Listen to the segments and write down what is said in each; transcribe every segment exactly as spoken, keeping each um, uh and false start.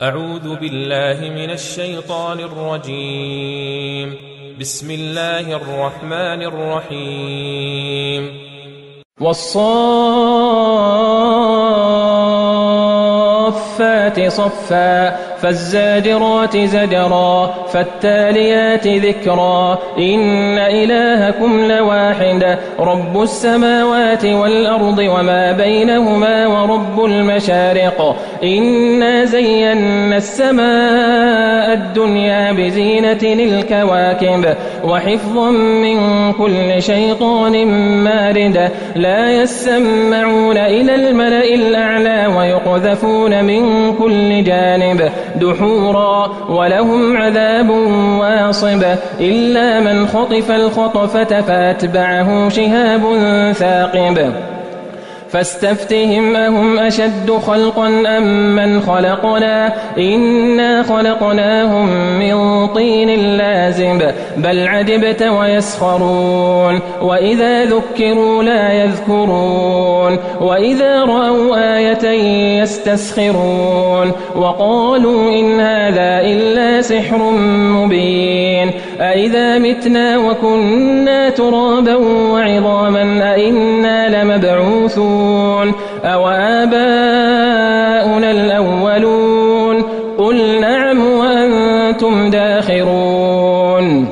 أعوذ بالله من الشيطان الرجيم. بسم الله الرحمن الرحيم. والصافات صفا فالزاجرات زجرا فالتاليات ذكرا إن إلهكم لواحد رب السماوات والأرض وما بينهما ورب المشارق إنا زينا السماء الدنيا بزينة الكواكب وحفظا من كل شيطان مارد لا يسمعون إلى الملأ الأعلى ويقذفون من كل جانب دحورا ولهم عذاب واصب إلا من خطف الخطفة فأتبعه شهاب ثاقب فاستفتهم أهم أشد خلقا أم من خلقنا إنا خلقناهم من طين لازب بل عجبت ويسخرون وإذا ذكروا لا يذكرون وإذا رأوا آية يستسخرون وقالوا إن هذا إلا سحر مبين أإذا متنا وكنا ترابا وعظاما أإنا لمبعوثون أو آباؤنا الأولون قل نعم وأنتم داخرون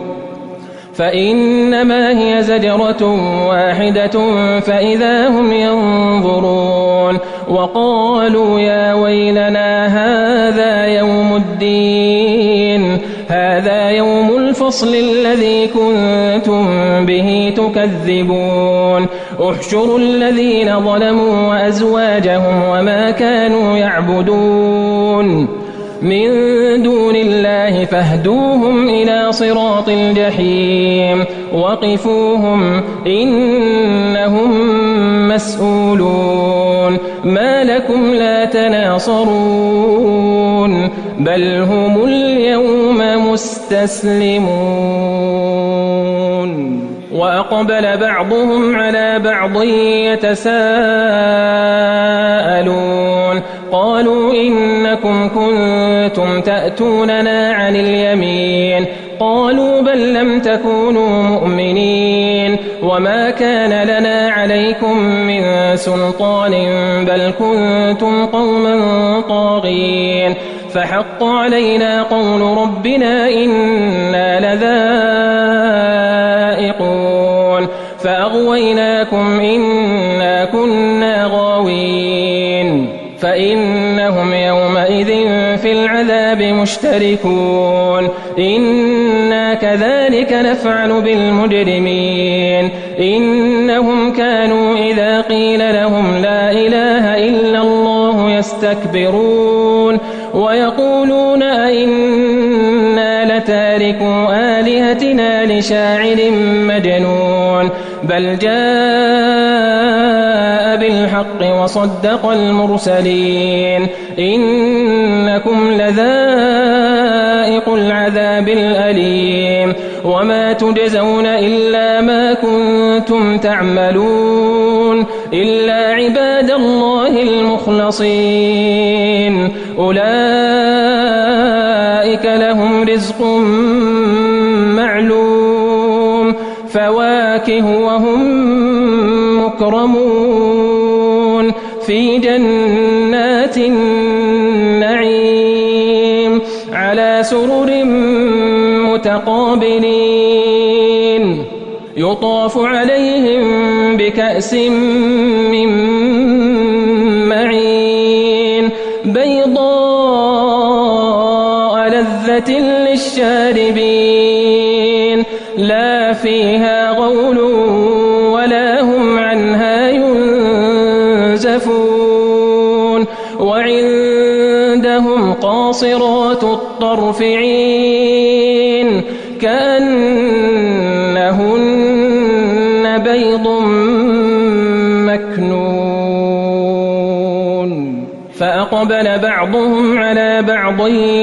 فإنما هي زجرة واحدة فإذا هم ينظرون وقالوا يا ويلنا هذا يوم الدين هذا يوم الفصل الذي كنتم به تكذبون احشروا الذين ظلموا وأزواجهم وما كانوا يعبدون من دون الله فاهدوهم إلى صراط الجحيم وقفوهم إنهم مسؤولون ما لكم لا تناصرون بل هم اليوم مستسلمون وأقبل بعضهم على بعض يتساءلون قالوا إنكم كنتم تأتوننا عن اليمين قالوا بل لم تكونوا مؤمنين وما كان لنا عليكم من سلطان بل كنتم قوما طاغين فحق علينا قول ربنا إنا لذائقون فأغويناكم إنا كنا غاوين فإنهم يومئذ في العذاب مشتركون إنا كذلك نفعل بالمجرمين إنهم كانوا إذا قيل لهم لا إله إلا الله يستكبرون ويقولون أئنا لتاركوا آلهتنا لشاعر مجنون بل جاء بالحق وصدق المرسلين إنكم لذائق العذاب الأليم وما تجزون إلا ما كنتم تعملون إلا عباد الله المخلصين أولئك لهم رزق معلوم فواكه وهم مكرمون في جنات النعيم على سرر متقابلين يطاف عليهم بكأس من معين بيضاء لذة للشاربين لا فيها غول ولا هم عنها ينزفون وعندهم قاصرات الطرف عين كأنهن بيض مكنون فأقبل بعضهم على بعض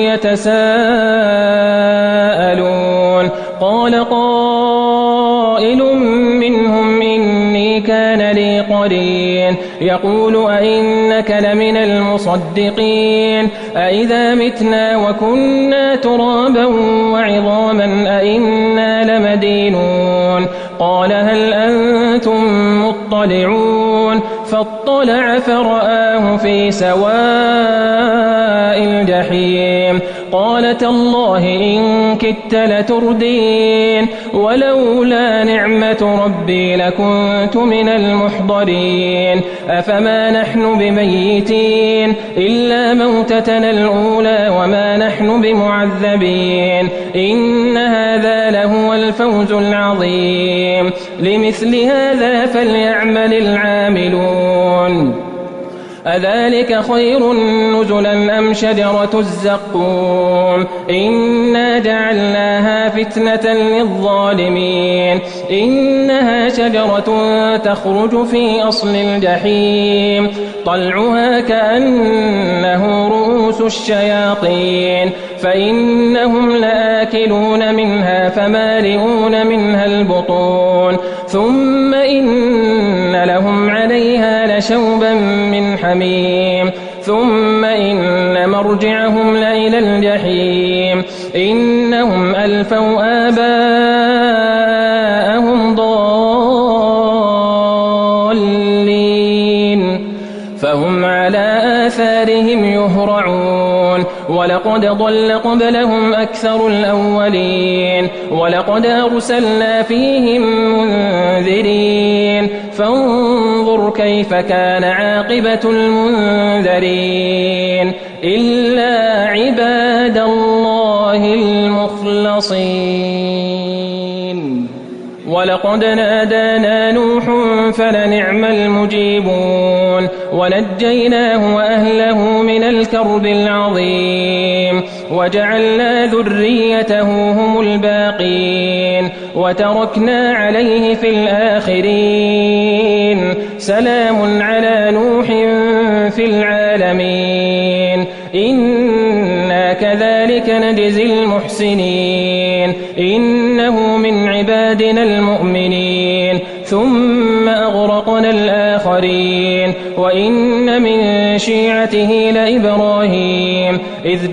يتساءلون قال قائل منهم إني كان لي قرين يقول أئنك لمن المصدقين أئذا متنا وكنا ترابا وعظاما أئنا لمدينون قال هل أنتم مطلعون فاطلع فرآه في سواء الجحيم قال تالله إن كدت لتردين ولولا نعمة ربي لكنت من المحضرين أفما نحن بميتين إلا موتتنا الأولى وما نحن بمعذبين إن هذا لهو الفوز العظيم لمثل هذا فليعمل العاملون أذلك خير نزلا أم شجرة الزقوم إنا جعلناها فتنة للظالمين إنها شجرة تخرج في أصل الجحيم طلعها كأنه رؤوس الشياطين فإنهم لآكلون منها فمالئون منها البطون ثم إن لهم عليها لشوبا من حميم ثم إن مرجعهم لإلى الجحيم إنهم ألفوا آباءهم ضالين فهم على آثارهم يهرعون ولقد ضل قبلهم أكثر الأولين ولقد أرسلنا فيهم منذرين فانظر كيف كان عاقبة المنذرين إلا عباد الله المخلصين ولقد نادانا نوح فلنعم المجيبون ونجيناه وأهله من الكرب العظيم وجعلنا ذريته هم الباقين وتركنا عليه في الآخرين سلام على نوح في العالمين إنا كذلك نجزي المحسنين إنه من عبادنا المؤمنين ثم أغرقنا الآخرين وإن من شيعته لإبراهيم إذ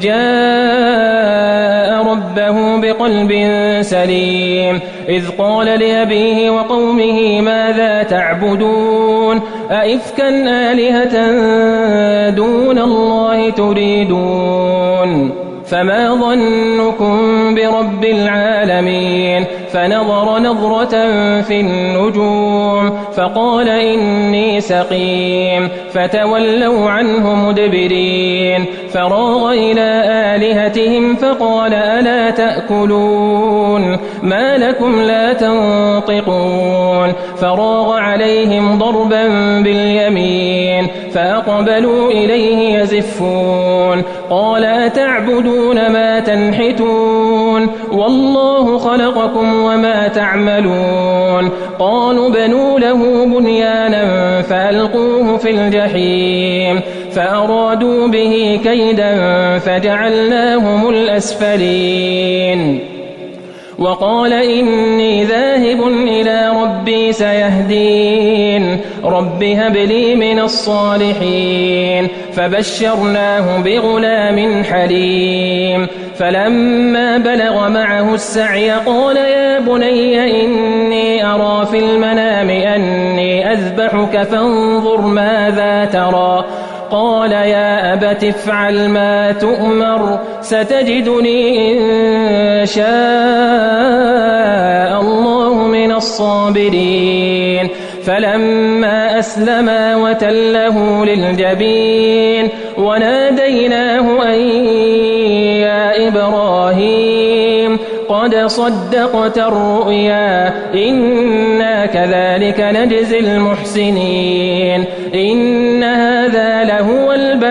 جاء ربه بقلب سليم إذ قال لأبيه وقومه ماذا تعبدون أئفكا آلهة دون الله تريدون فما ظنكم برب العالمين فنظر نظرة في النجوم فقال إني سقيم فتولوا عنه مدبرين فراغ إلى آلهتهم فقال ألا تأكلون ما لكم لا تنطقون فراغ عليهم ضربا باليمين فأقبلوا إليه يزفون قال أتعبدون ما تنحتون والله خلقكم وما تعملون قالوا بنوا له بنيانا فألقوه في الجحيم فأرادوا به كيدا فجعلناهم الأسفلين وقال إني ذاهب إلى ربي سيهدين رب هب لي من الصالحين فبشرناه بغلام حليم فلما بلغ معه السعي قال يا بني إني أرى في المنام أني أذبحك فانظر ماذا ترى قال يا أبت افعل ما تؤمر ستجدني إن شاء الله من الصابرين فلما أسلما وتله للجبين وناديناه أن يا إبراهيم قد صدقت الرؤيا إنا كذلك نجزي المحسنين إن هذا لهو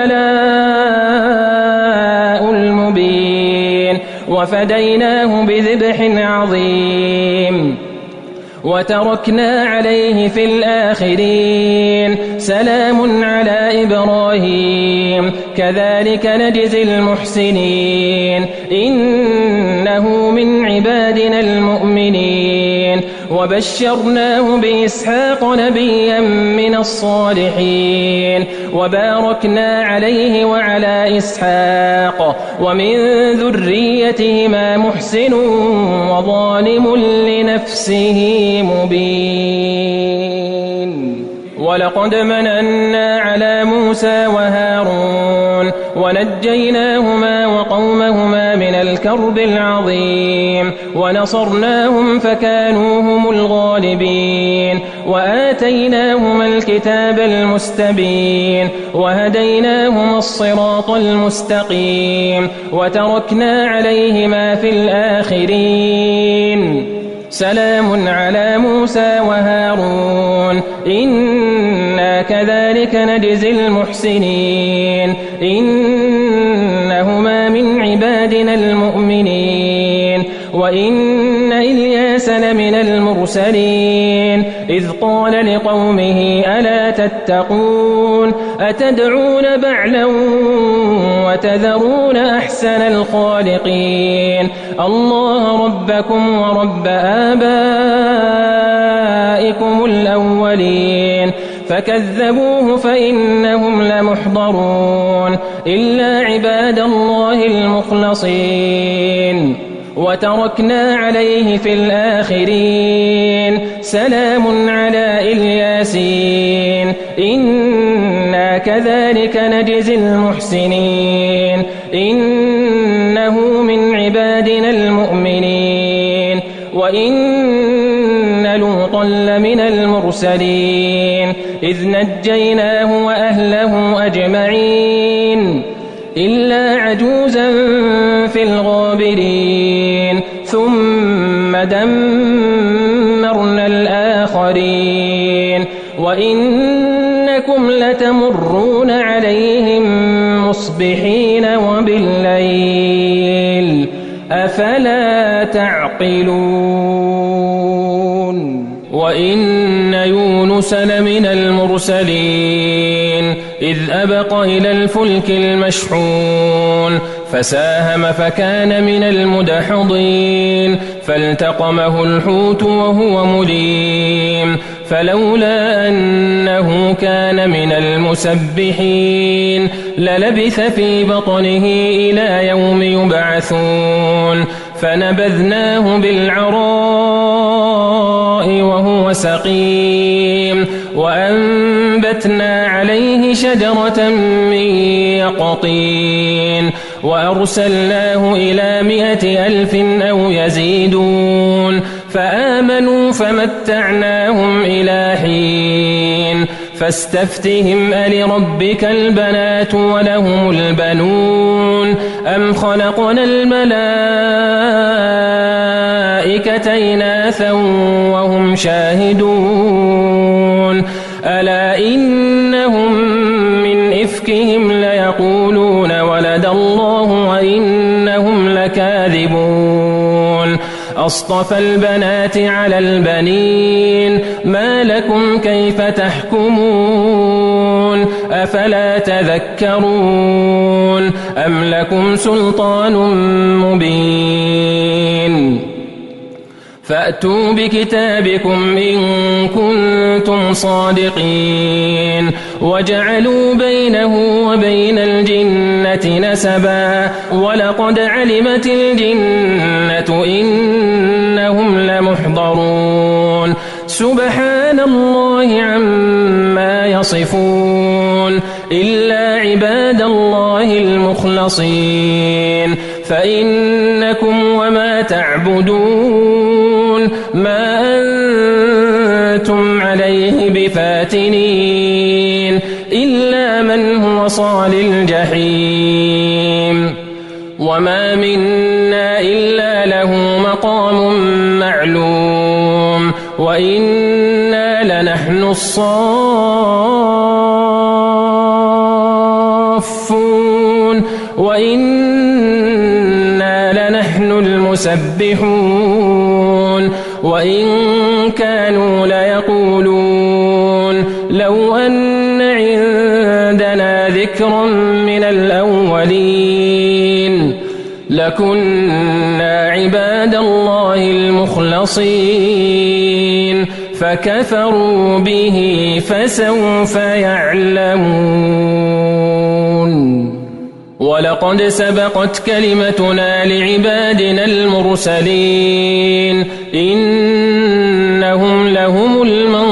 البلاء المبين وفديناه بذبح عظيم وتركنا عليه في الآخرين سلام على إبراهيم كذلك نجزي المحسنين إنه من عبادنا المؤمنين وبشرناه بإسحاق نبيا من الصالحين وباركنا عليه وعلى إسحاق ومن ذريتهما محسن وظالم لنفسه مبين. ولقد مننا على موسى وهارون ونجيناهما وقومهما من الكرب العظيم ونصرناهم فكانوا هم الغالبين وآتيناهما الكتاب المستبين وهديناهما الصراط المستقيم وتركنا عليهما في الآخرين. سلام على موسى وهارون إنا كذلك نجزي المحسنين إنهما من عبادنا المؤمنين. وإن إلياس لمن المرسلين إذ قال لقومه ألا تتقون أتدعون بعلا وتذرون أحسن الخالقين الله ربكم ورب آبائكم الأولين فكذبوه فإنهم لمحضرون إلا عباد الله المخلصين. وتركنا عليه في الآخرين سلام على الياسين إنا كذلك نجزي المحسنين إنه من عبادنا المؤمنين. وإن لوطا لمن المرسلين إذ نجيناه وأهله أجمعين إلا عجوزا في الغابرين ثم دمرنا الآخرين. وإنكم لتمرون عليهم مصبحين وبالليل أفلا تعقلون. وإن يونس لمن المرسلين إذ أبق إلى الفلك المشحون فساهم فكان من المدحضين فالتقمه الحوت وهو مليم فلولا أنه كان من المسبحين للبث في بطنه إلى يوم يبعثون فنبذناه بالعراء وهو سقيم وأنبتنا عليه شجرة من يقطين وأرسلناه إلى مائة ألف أو يزيدون فآمنوا فمتعناهم إلى حين فاستفتهم ألربك البنات ولهم البنون أم خلقنا الملائكة إناثا وهم شاهدون ألا إنهم من إفكهم ليقولون ولد الله وإنهم لكاذبون أصطفى البنات على البنين ما لكم كيف تحكمون أفلا تذكرون أم لكم سلطان مبين فأتوا بكتابكم إن كنتم صادقين وجعلوا بينه وبين الجنة نسبا ولقد علمت الجنة إنهم لمحضرون سبحان الله عما يصفون إلا عباد الله المخلصين فإنكم وما تعبدون ما أنتم عليه بفاتنين إلا من هو صال الجحيم وما منا إلا له مقام معلوم وإنا لنحن الصافون وإنا لنحن المسبحون وإن كانوا ليقولون لو أن عندنا ذكرا من الأولين لكنا عباد الله المخلصين فكفروا به فسوف يعلمون ولقد سبقت كلمتنا لعبادنا المرسلين إنهم لهم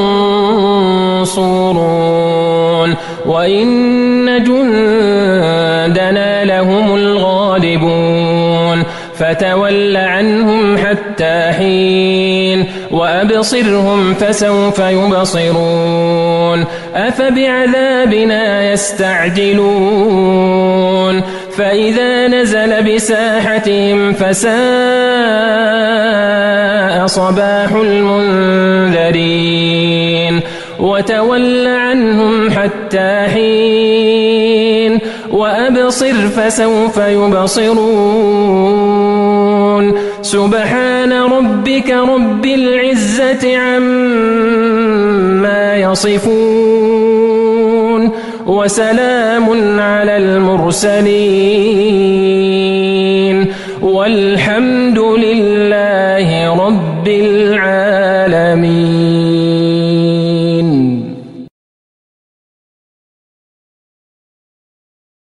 المنصورون وإن جندنا لهم الغالبون فتول عنهم حتى حين وأبصرهم فسوف يبصرون أفبعذابنا يستعجلون فإذا نزل بساحتهم فساء صباح المنذرين وتول عنهم حتى حين وأبصر فسوف يبصرون سبحان ربك رب العزة عما يصفون وسلام على المرسلين والحمد لله رب العالمين.